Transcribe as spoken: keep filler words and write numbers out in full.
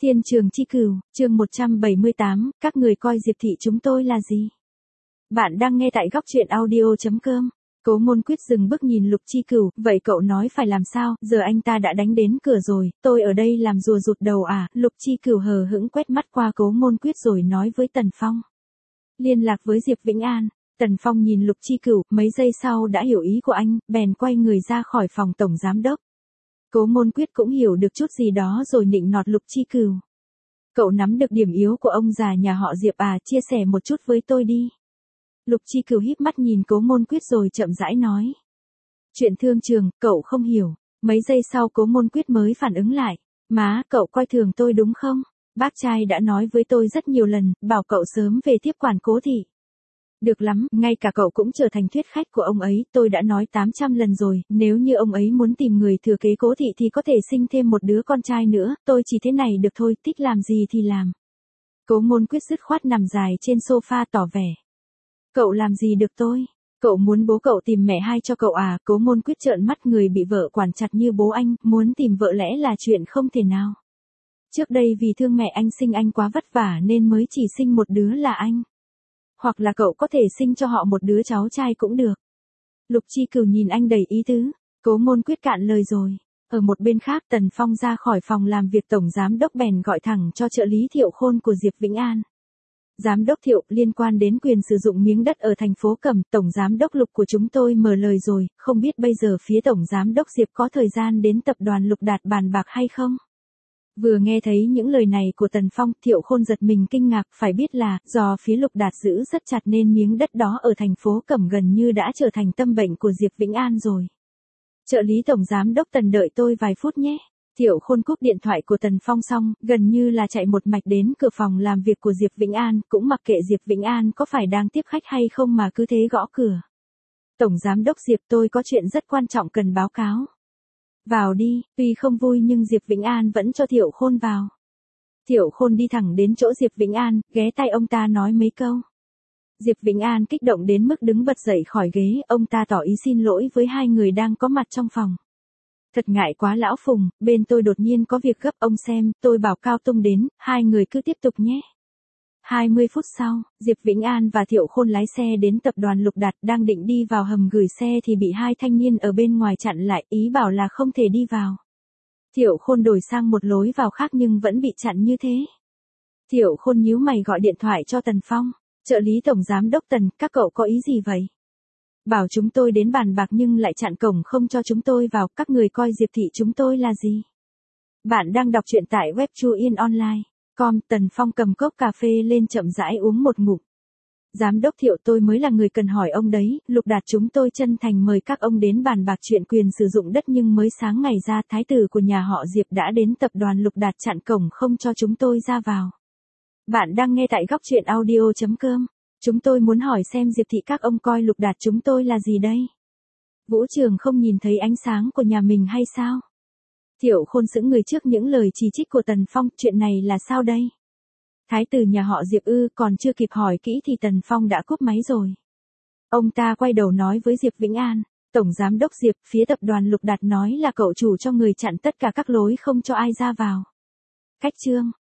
Thiên trường chi cửu, chương một trăm bảy mươi tám, các người coi Diệp thị chúng tôi là gì? Bạn đang nghe tại góc truyện audio chấm com. Cố Môn Quyết dừng bước nhìn Lục Chi Cửu, vậy cậu nói phải làm sao, giờ anh ta đã đánh đến cửa rồi, tôi ở đây làm rùa rụt đầu à, Lục Chi Cửu hờ hững quét mắt qua Cố Môn Quyết rồi nói với Tần Phong. Liên lạc với Diệp Vĩnh An. Tần Phong nhìn Lục Chi Cửu, mấy giây sau đã hiểu ý của anh, bèn quay người ra khỏi phòng tổng giám đốc. Cố Môn Quyết cũng hiểu được chút gì đó rồi nịnh nọt Lục Chi Cửu. Cậu nắm được điểm yếu của ông già nhà họ Diệp à, chia sẻ một chút với tôi đi. Lục Chi Cửu híp mắt nhìn Cố Môn Quyết rồi chậm rãi nói. Chuyện thương trường, cậu không hiểu. Mấy giây sau Cố Môn Quyết mới phản ứng lại. Má, cậu coi thường tôi đúng không? Bác trai đã nói với tôi rất nhiều lần, bảo cậu sớm về tiếp quản Cố thị. Được lắm, ngay cả cậu cũng trở thành thuyết khách của ông ấy, tôi đã nói tám trăm lần rồi, nếu như ông ấy muốn tìm người thừa kế Cố thị thì có thể sinh thêm một đứa con trai nữa, tôi chỉ thế này được thôi, thích làm gì thì làm. Cố Môn Quyết dứt khoát nằm dài trên sofa tỏ vẻ. Cậu làm gì được tôi? Cậu muốn bố cậu tìm mẹ hai cho cậu à? Cố Môn Quyết trợn mắt, người bị vợ quản chặt như bố anh, muốn tìm vợ lẽ là chuyện không thể nào. Trước đây vì thương mẹ anh sinh anh quá vất vả nên mới chỉ sinh một đứa là anh. Hoặc là cậu có thể sinh cho họ một đứa cháu trai cũng được. Lục Chi Cửu nhìn anh đầy ý tứ. Cố Môn Quyết cạn lời rồi. Ở một bên khác Tần Phong ra khỏi phòng làm việc tổng giám đốc bèn gọi thẳng cho trợ lý Thiệu Khôn của Diệp Vĩnh An. Giám đốc Thiệu, liên quan đến quyền sử dụng miếng đất ở thành phố Cẩm, tổng giám đốc Lục của chúng tôi mở lời rồi, không biết bây giờ phía tổng giám đốc Diệp có thời gian đến tập đoàn Lục Đạt bàn bạc hay không? Vừa nghe thấy những lời này của Tần Phong, Thiệu Khôn giật mình kinh ngạc, phải biết là, do phía Lục Đạt giữ rất chặt nên miếng đất đó ở thành phố Cẩm gần như đã trở thành tâm bệnh của Diệp Vĩnh An rồi. Trợ lý tổng giám đốc Tần đợi tôi vài phút nhé. Thiệu Khôn cúp điện thoại của Tần Phong xong, gần như là chạy một mạch đến cửa phòng làm việc của Diệp Vĩnh An, cũng mặc kệ Diệp Vĩnh An có phải đang tiếp khách hay không mà cứ thế gõ cửa. Tổng giám đốc Diệp, tôi có chuyện rất quan trọng cần báo cáo. Vào đi, tuy không vui nhưng Diệp Vĩnh An vẫn cho Thiệu Khôn vào. Thiệu Khôn đi thẳng đến chỗ Diệp Vĩnh An, ghé tai ông ta nói mấy câu. Diệp Vĩnh An kích động đến mức đứng bật dậy khỏi ghế, ông ta tỏ ý xin lỗi với hai người đang có mặt trong phòng. Thật ngại quá lão Phùng, bên tôi đột nhiên có việc gấp, ông xem, tôi bảo Cao Tung đến, hai người cứ tiếp tục nhé. hai mươi phút sau, Diệp Vĩnh An và Thiệu Khôn lái xe đến tập đoàn Lục Đạt, đang định đi vào hầm gửi xe thì bị hai thanh niên ở bên ngoài chặn lại, ý bảo là không thể đi vào. Thiệu Khôn đổi sang một lối vào khác nhưng vẫn bị chặn như thế. Thiệu Khôn nhíu mày gọi điện thoại cho Tần Phong. Trợ lý tổng giám đốc Tần, các cậu có ý gì vậy? Bảo chúng tôi đến bàn bạc nhưng lại chặn cổng không cho chúng tôi vào, các người coi Diệp thị chúng tôi là gì? Bạn đang đọc truyện tại web chu yên online chấm com. Tần Phong cầm cốc cà phê lên chậm rãi uống một ngụm. Giám đốc Thiệu, tôi mới là người cần hỏi ông đấy, Lục Đạt chúng tôi chân thành mời các ông đến bàn bạc chuyện quyền sử dụng đất nhưng mới sáng ngày ra thái tử của nhà họ Diệp đã đến tập đoàn Lục Đạt chặn cổng không cho chúng tôi ra vào. Bạn đang nghe tại góc truyện audio chấm com. Chúng tôi muốn hỏi xem Diệp thị các ông coi Lục Đạt chúng tôi là gì đây? Vũ Trường không nhìn thấy ánh sáng của nhà mình hay sao? Thiệu Khôn sững người trước những lời chỉ trích của Tần Phong, chuyện này là sao đây? Thái tử nhà họ Diệp ư, còn chưa kịp hỏi kỹ thì Tần Phong đã cúp máy rồi. Ông ta quay đầu nói với Diệp Vĩnh An, tổng giám đốc Diệp, phía tập đoàn Lục Đạt nói là cậu chủ cho người chặn tất cả các lối không cho ai ra vào. Cách chương